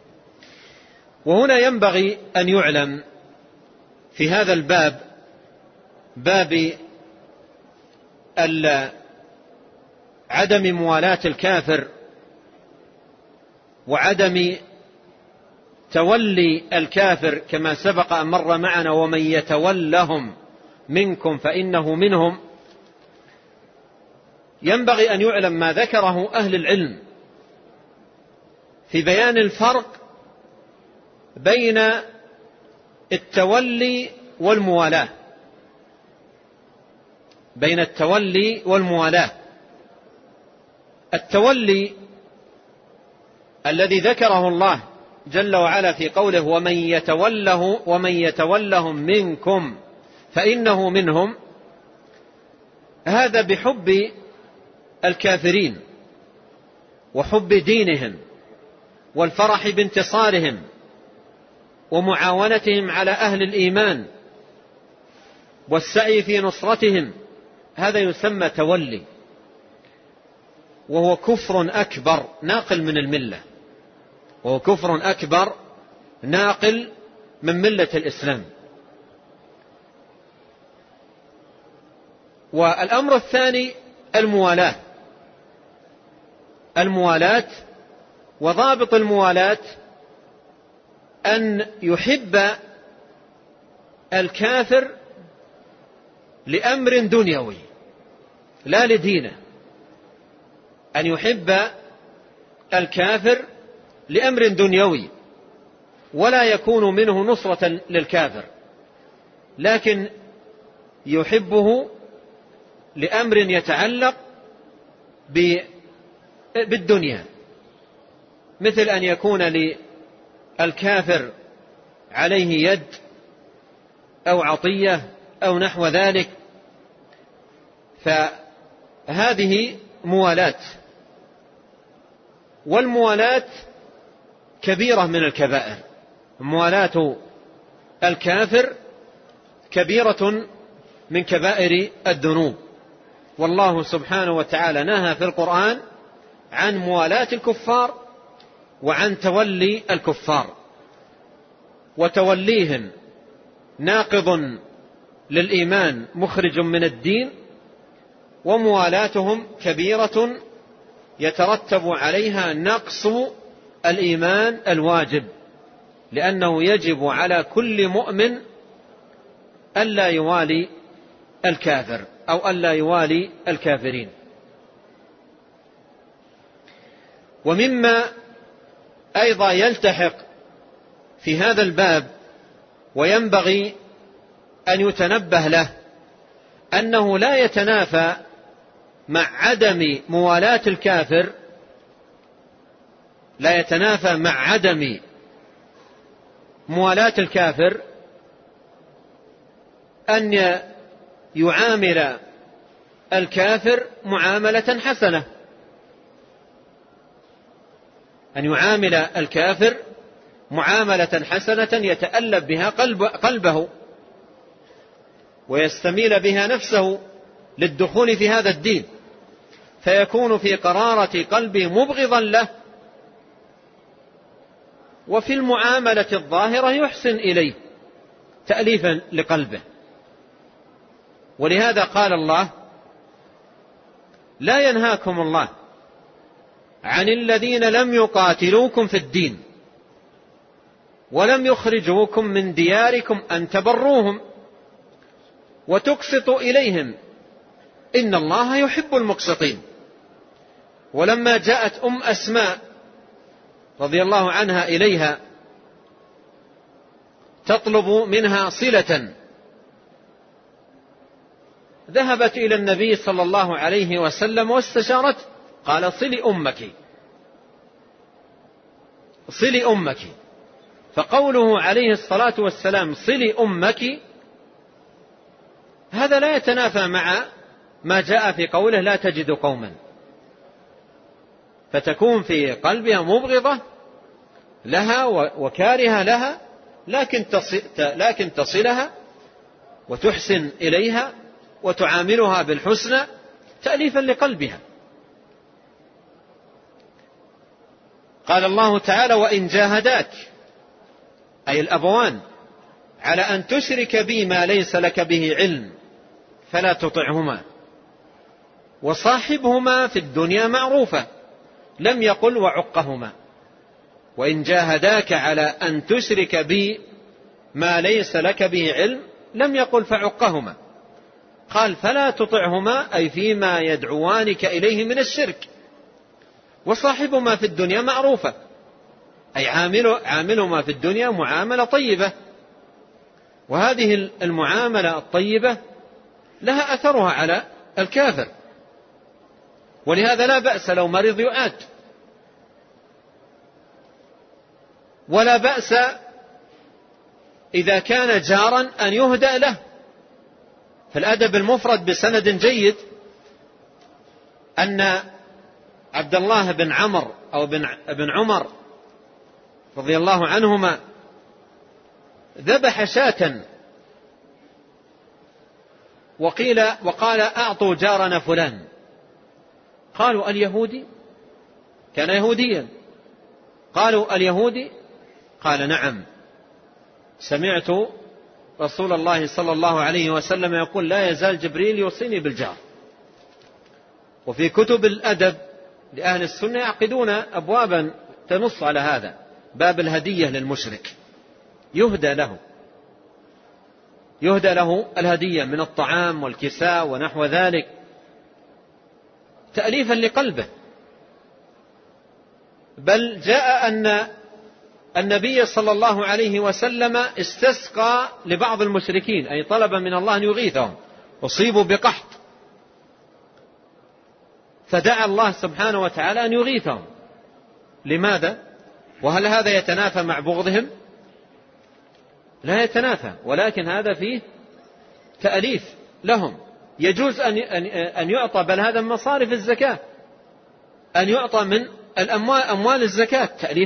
وهنا ينبغي أن يعلم في هذا الباب، باب عدم موالاة الكافر وعدم تولي الكافر كما سبق أن مر معنا: ومن يتولهم منكم فإنه منهم. ينبغي أن يعلم ما ذكره أهل العلم في بيان الفرق بين التولي والموالاة، بين التولي والموالاة. التولي الذي ذكره الله جل وعلا في قوله ومن يتولهم منكم فإنه منهم، هذا بحب الكافرين وحب دينهم والفرح بانتصارهم ومعاونتهم على أهل الإيمان والسعي في نصرتهم، هذا يسمى تولي، وهو كفر أكبر ناقل من الملة، وهو كفر أكبر ناقل من ملة الإسلام. والأمر الثاني الموالاة، وضابط الموالاة أن يحب الكافر لأمر دنيوي لا لدينه، أن يحب الكافر لأمر دنيوي ولا يكون منه نصرة للكافر، لكن يحبه لأمر يتعلق بالدنيا، مثل أن يكون للكافر عليه يد أو عطية أو نحو ذلك، فهذه موالاة. والموالاة كبيرة من الكبائر، موالاة الكافر كبيرة من كبائر الذنوب، والله سبحانه وتعالى نهى في القرآن عن موالاة الكفار وعن تولي الكفار، وتوليهم ناقض للإيمان مخرج من الدين، وموالاتهم كبيرة يترتب عليها نقص الإيمان الواجب، لأنه يجب على كل مؤمن ألا يوالي الكافر أو ألا يوالي الكافرين. ومما أيضا يلتحق في هذا الباب وينبغي أن يتنبه له أنه لا يتنافى مع عدم موالاة الكافر، لا يتنافى مع عدم موالاة الكافر أن يعامل الكافر معاملة حسنة، أن يعامل الكافر معاملة حسنة يتألب بها قلبه ويستميل بها نفسه للدخول في هذا الدين، فيكون في قرارة قلبه مبغضا له، وفي المعاملة الظاهرة يحسن إليه تأليفا لقلبه. ولهذا قال الله: لا ينهاكم الله عن الذين لم يقاتلوكم في الدين ولم يخرجوكم من دياركم أن تبروهم وتقسطوا إليهم إن الله يحب المقسطين. ولما جاءت أسماء رضي الله عنها إليها تطلب منها صلة، ذهبت إلى النبي صلى الله عليه وسلم واستشارته، قال: صلي أمك. فقوله عليه الصلاة والسلام صلي أمك، هذا لا يتنافى مع ما جاء في قوله لا تجد قوما، فتكون في قلبها مبغضة لها وكارهة لها، لكن تصلها وتحسن إليها وتعاملها بالحسنى تأليفا لقلبها. قال الله تعالى: وإن جاهداك، أي الأبوان، على أن تشرك بي ما ليس لك به علم فلا تطعهما وصاحبهما في الدنيا معروفة، لم يقل وعقهما. وإن جاهداك على أن تشرك بي ما ليس لك به علم لم يقل فعقهما، قال فلا تطعهما أي فيما يدعوانك إليه من الشرك، وصاحبهما في الدنيا معروفة أي عاملهما في الدنيا معاملة طيبة، وهذه المعاملة الطيبة لها أثرها على الكافر، ولهذا لا بأس لو مريض يعاد، ولا بأس إذا كان جارا أن يهدأ له. فالأدب المفرد بسند جيد أن عبد الله بن عمرو أو بن عمر رضي الله عنهما ذبح شاة وقال أعطوا جارنا فلان. قالوا اليهودي؟ كان يهوديا. قالوا اليهودي؟ قال نعم، سمعت رسول الله صلى الله عليه وسلم يقول لا يزال جبريل يوصيني بالجار. وفي كتب الأدب لأهل السنة يعقدون أبوابا تنص على هذا، باب الهدية للمشرك، يهدى له الهدية من الطعام والكساء ونحو ذلك تأليفا لقلبه. بل جاء أن النبي صلى الله عليه وسلم استسقى لبعض المشركين، أي طلب من الله أن يغيثهم، أصيبوا بقحط، فدعا الله سبحانه وتعالى أن يغيثهم. لماذا؟ وهل هذا يتنافى مع بغضهم؟ لا يتنافى، ولكن هذا فيه تأليف لهم. يجوز أن يعطى، بل هذا من مصارف الزكاة، أن يعطى من أموال الزكاة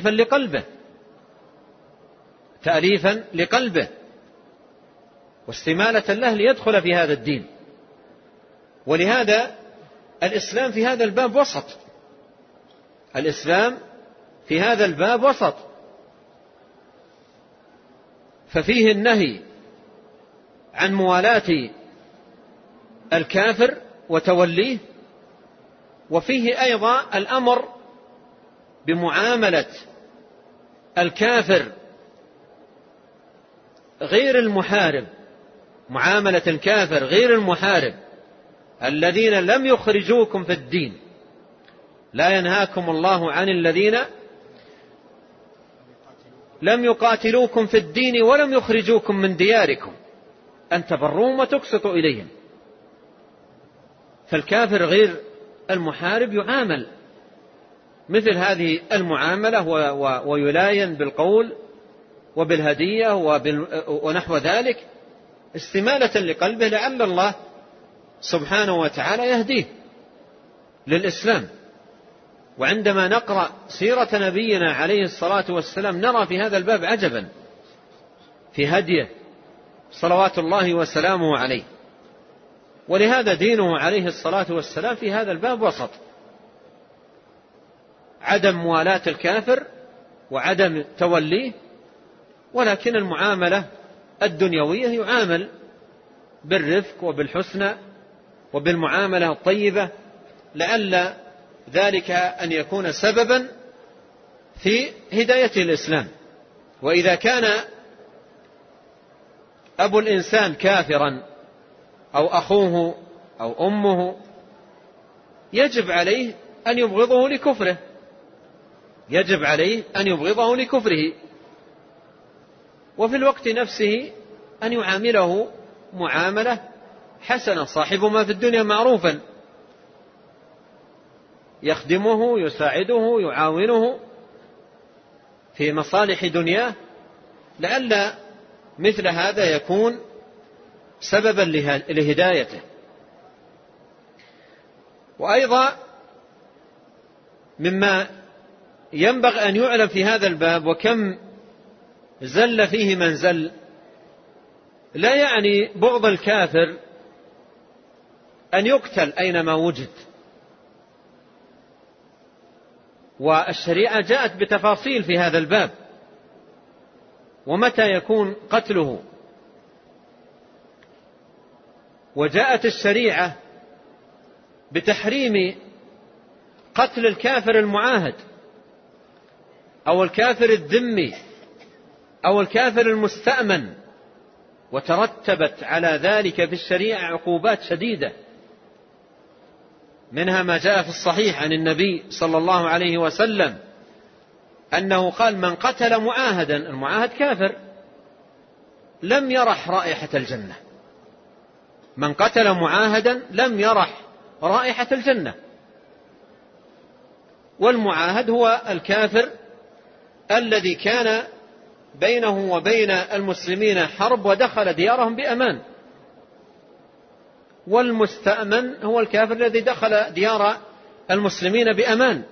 تأليفا لقلبه واستمالة له ليدخل في هذا الدين. ولهذا الإسلام في هذا الباب وسط، الإسلام في هذا الباب وسط، ففيه النهي عن موالاة الكافر وتوليه، وفيه أيضا الأمر بمعاملة الكافر غير المحارب، معاملة الكافر غير المحارب الذين لم يخرجوكم في الدين. لا ينهاكم الله عن الذين لم يقاتلوكم في الدين ولم يخرجوكم من دياركم أن تبروهم وتقسطوا إليهم. فالكافر غير المحارب يعامل مثل هذه المعاملة ويلاين بالقول وبالهدية ونحو ذلك استمالة لقلبه، لعل الله سبحانه وتعالى يهديه للإسلام. وعندما نقرأ سيرة نبينا عليه الصلاة والسلام نرى في هذا الباب عجبا في هديه صلوات الله وسلامه عليه. ولهذا دينه عليه الصلاة والسلام في هذا الباب وسط، عدم موالاة الكافر وعدم توليه، ولكن المعاملة الدنيوية يعامل بالرفق وبالحسنى وبالمعاملة الطيبة، لعل ذلك أن يكون سببا في هداية الإسلام. وإذا كان أبو الإنسان كافرا أو أخوه أو أمه يجب عليه أن يبغضه لكفره، يجب عليه أن يبغضه لكفره، وفي الوقت نفسه أن يعامله معاملة حسنة. صاحب ما في الدنيا معروفا، يخدمه يساعده يعاونه في مصالح دنياه، لعل مثل هذا يكون سببا لهدايته. وأيضا مما ينبغي أن يعلم في هذا الباب، وكم زل فيه من زل، لا يعني بغض الكافر أن يقتل أينما وجد، والشريعة جاءت بتفاصيل في هذا الباب، ومتى يكون قتله. وجاءت الشريعة بتحريم قتل الكافر المعاهد أو الكافر الذمي أو الكافر المستأمن، وترتبت على ذلك في الشريعة عقوبات شديدة، منها ما جاء في الصحيح عن النبي صلى الله عليه وسلم أنه قال: من قتل معاهدا، المعاهد كافر، لم يرح رائحة الجنة. من قتل معاهدا لم يرح رائحة الجنة. والمعاهد هو الكافر الذي كان بينه وبين المسلمين حرب ودخل ديارهم بأمان. والمستأمن هو الكافر الذي دخل ديار المسلمين بأمان.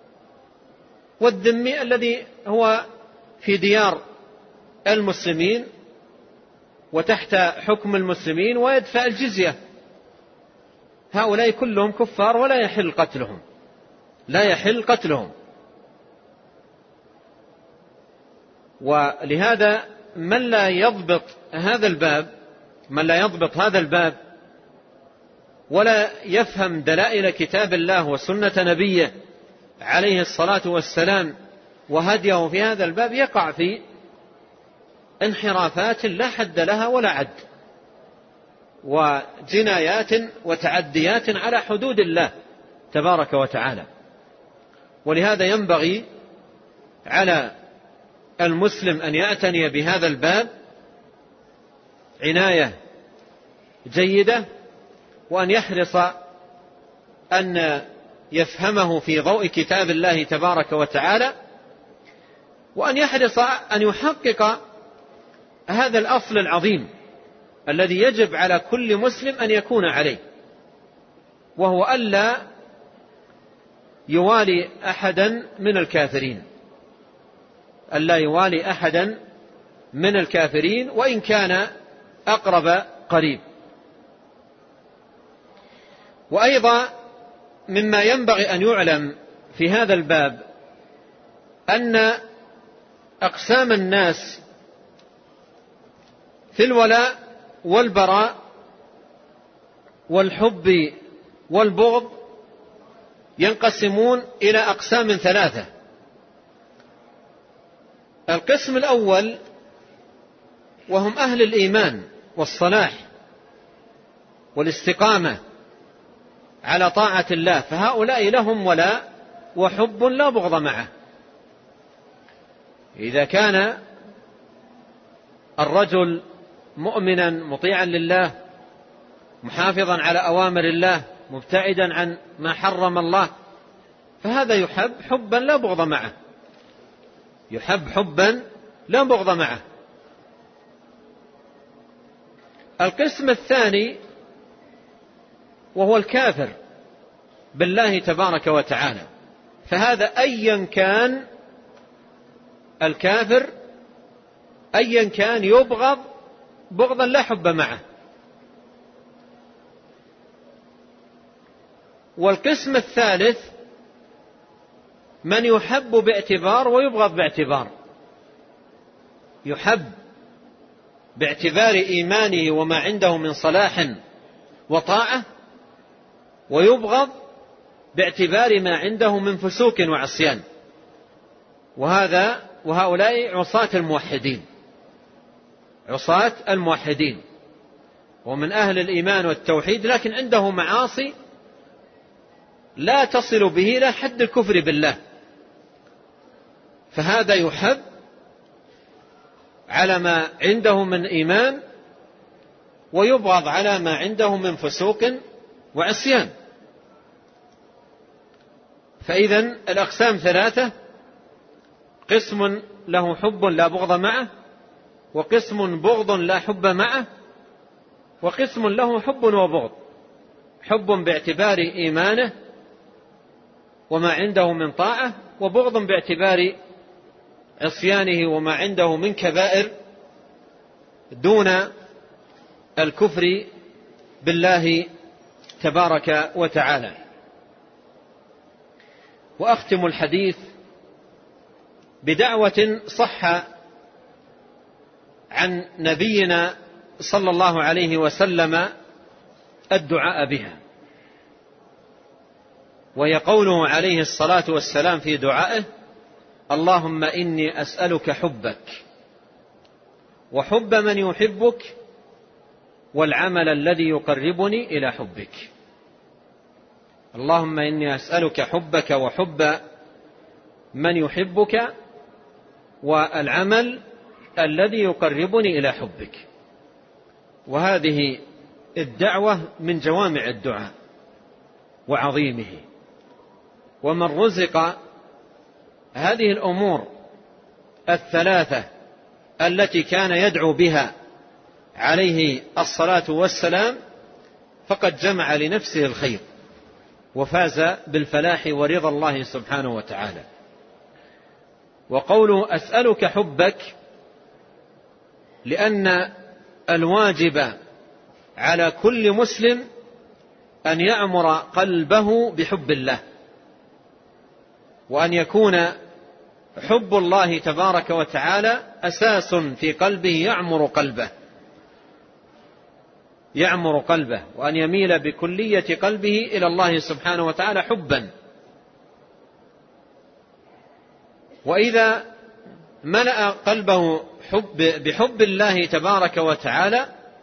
والذمي الذي هو في ديار المسلمين وتحت حكم المسلمين ويدفع الجزية. هؤلاء كلهم كفار ولا يحل قتلهم، لا يحل قتلهم. ولهذا من لا يضبط هذا الباب ولا يفهم دلائل كتاب الله وسنة نبيه عليه الصلاة والسلام وهديه في هذا الباب يقع في انحرافات لا حد لها ولا عد، وجنايات وتعديات على حدود الله تبارك وتعالى. ولهذا ينبغي على المسلم أن يعتني بهذا الباب عناية جيدة، وأن يحرص أن يفهمه في ضوء كتاب الله تبارك وتعالى، وأن يحرص أن يحقق هذا الأصل العظيم الذي يجب على كل مسلم أن يكون عليه، وهو ألا يوالي أحدا من الكافرين، ألا يوالي أحدا من الكافرين وإن كان أقرب قريب. وأيضا مما ينبغي أن يعلم في هذا الباب أن أقسام الناس في الولاء والبراء والحب والبغض ينقسمون إلى أقسام ثلاثة. القسم الأول وهم أهل الإيمان والصلاح والاستقامة على طاعة الله، فهؤلاء لهم ولاء وحب لا بغض معه. إذا كان الرجل مؤمنا مطيعا لله محافظا على أوامر الله مبتعدا عن ما حرم الله، فهذا يحب حبا لا بغض معه، يحب حبا لا بغض معه. القسم الثاني وهو الكافر بالله تبارك وتعالى، فهذا أيا كان الكافر أيا كان يبغض بغضا لا حب معه. والقسم الثالث من يحب باعتبار ويبغض باعتبار، يحب باعتبار إيمانه وما عنده من صلاح وطاعة، ويبغض باعتبار ما عنده من فسوق وعصيان. وهؤلاء عصاة الموحدين ومن أهل الإيمان والتوحيد، لكن عنده معاصي لا تصل به إلى حد الكفر بالله، فهذا يحب على ما عنده من إيمان ويبغض على ما عنده من فسوق وعصيان. فإذا الأقسام ثلاثة: قسم له حب لا بغض معه، وقسم بغض لا حب معه، وقسم له حب وبغض، حب باعتبار إيمانه وما عنده من طاعة، وبغض باعتبار عصيانه وما عنده من كبائر دون الكفر بالله تبارك وتعالى. وأختم الحديث بدعوة صح عن نبينا صلى الله عليه وسلم الدعاء بها، وهي قوله عليه الصلاة والسلام في دعائه: اللهم إني أسألك حبك وحب من يحبك والعمل الذي يقربني إلى حبك. اللهم إني أسألك حبك وحب من يحبك والعمل الذي يقربني إلى حبك. وهذه الدعوة من جوامع الدعاء وعظيمه. ومن رزق هذه الأمور الثلاثة التي كان يدعو بها عليه الصلاة والسلام فقد جمع لنفسه الخير وفاز بالفلاح ورضا الله سبحانه وتعالى. وقوله أسألك حبك لأن الواجب على كل مسلم أن يعمر قلبه بحب الله، وأن يكون حب الله تبارك وتعالى أساس في قلبه يعمر قلبه، وأن يميل بكلية قلبه إلى الله سبحانه وتعالى حبا. وإذا ملأ قلبه بحب الله تبارك وتعالى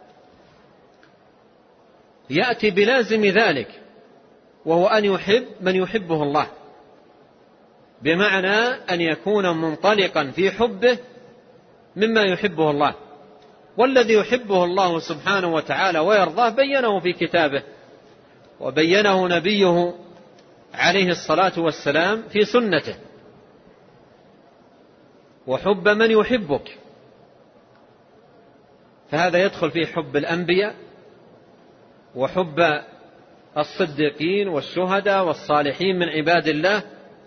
يأتي بلازم ذلك، وهو أن يحب من يحبه الله، بمعنى أن يكون منطلقا في حبه مما يحبه الله. والذي يحبه الله سبحانه وتعالى ويرضاه بينه في كتابه، وبينه نبيه عليه الصلاة والسلام في سنته. وحب من يحبك، فهذا يدخل في حب الأنبياء وحب الصديقين والشهداء والصالحين من عباد الله.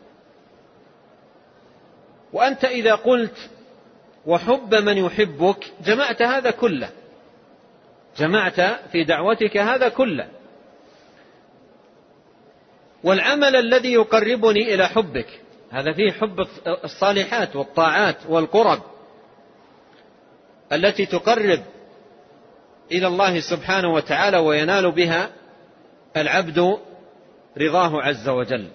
وأنت إذا قلت وحب من يحبك جمعت هذا كله، جمعت في دعوتك هذا كله. والعمل الذي يقربني إلى حبك هذا فيه حب الصالحات والطاعات والقرب التي تقرب إلى الله سبحانه وتعالى وينال بها العبد رضاه عز وجل.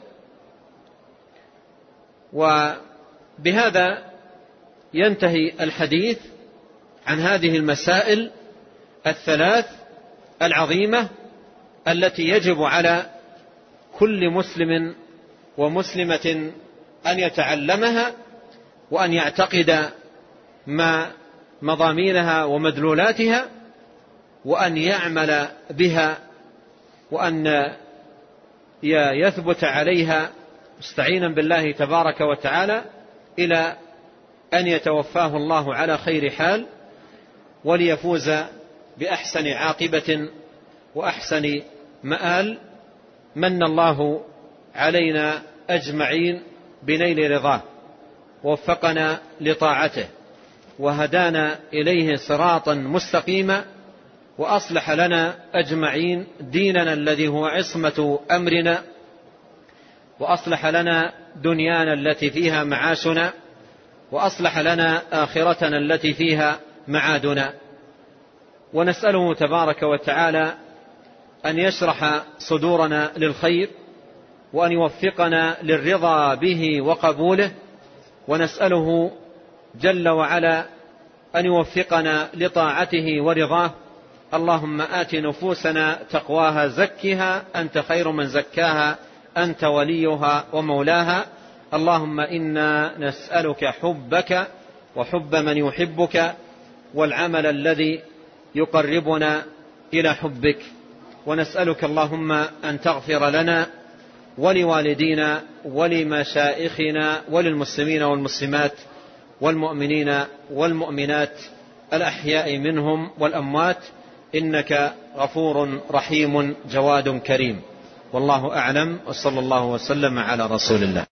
وبهذا ينتهي الحديث عن هذه المسائل الثلاث العظيمة التي يجب على كل مسلم ومسلمة أن يتعلمها وأن يعتقد ما مضامينها ومدلولاتها وأن يعمل بها وأن يثبت عليها مستعينا بالله تبارك وتعالى إلى أن يتوفاه الله على خير حال وليفوز بأحسن عاقبة وأحسن مآل. من الله علينا أجمعين بنيل رضاه، ووفقنا لطاعته، وهدانا إليه صراطا مستقيما، وأصلح لنا أجمعين ديننا الذي هو عصمة أمرنا، وأصلح لنا دنيانا التي فيها معاشنا، وأصلح لنا آخرتنا التي فيها معادنا. ونسأله تبارك وتعالى أن يشرح صدورنا للخير، وأن يوفقنا للرضا به وقبوله، ونسأله جل وعلا أن يوفقنا لطاعته ورضاه. اللهم آت نفوسنا تقواها زكها أنت خير من زكاها أنت وليها ومولاها. اللهم إنا نسألك حبك وحب من يحبك والعمل الذي يقربنا إلى حبك، ونسألك اللهم أن تغفر لنا ولوالدينا ولمشائخنا وللمسلمين والمسلمات والمؤمنين والمؤمنات الأحياء منهم والأموات، إنك غفور رحيم جواد كريم. والله أعلم، وصلى الله وسلم على رسول الله.